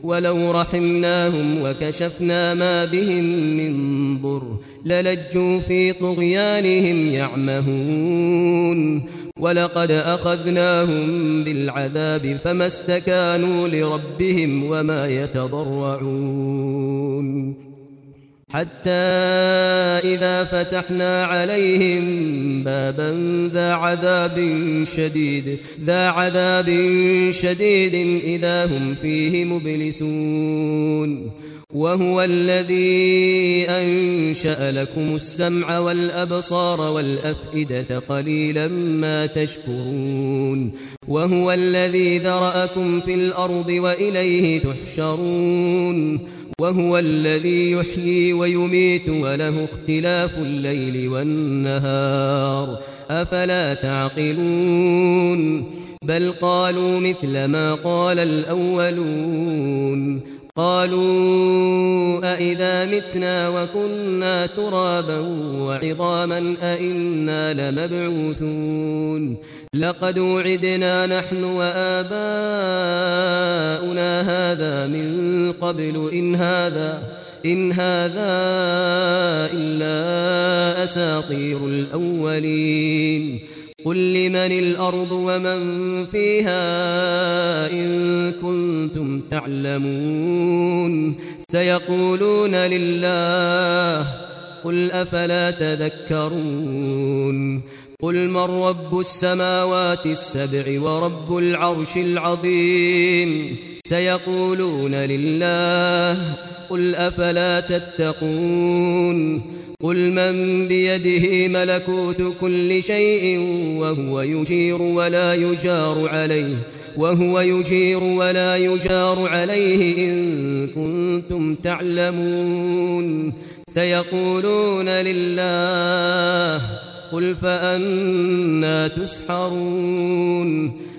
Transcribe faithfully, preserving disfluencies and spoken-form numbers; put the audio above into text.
ولو رحمناهم وكشفنا ما بهم من ضر للجوا في طغيانهم يعمهون ولقد أخذناهم بالعذاب فما استكانوا لربهم وما يتضرعون حتى إذا فتحنا عليهم بابا ذا عذاب شديد ذا عذاب شديد إذا هم فيه مبلسون وهو الذي أنشأ لكم السمع والأبصار والأفئدة قليلا ما تشكرون وهو الذي ذرأكم في الأرض وإليه تحشرون وهو الذي يحيي ويميت وله اختلاف الليل والنهار أفلا تعقلون بل قالوا مثل ما قال الأولون قالوا أئذا متنا وكنا ترابا وعظاما أئنا لمبعوثون لقد وعدنا نحن وآباؤنا هذا من قبل إن هذا إن هذا إلا أساطير الأولين قل لمن الأرض ومن فيها إن كنتم تعلمون سيقولون لله قل أفلا تذكرون قل من رب السماوات السبع ورب العرش العظيم سيقولون لله قل أفلا تتقون قل من بيده ملكوت كل شيء وهو يجير ولا يجار عليه وهو يجير ولا يجار عليه إن كنتم تعلمون سيقولون لله قل فأنى تسحرون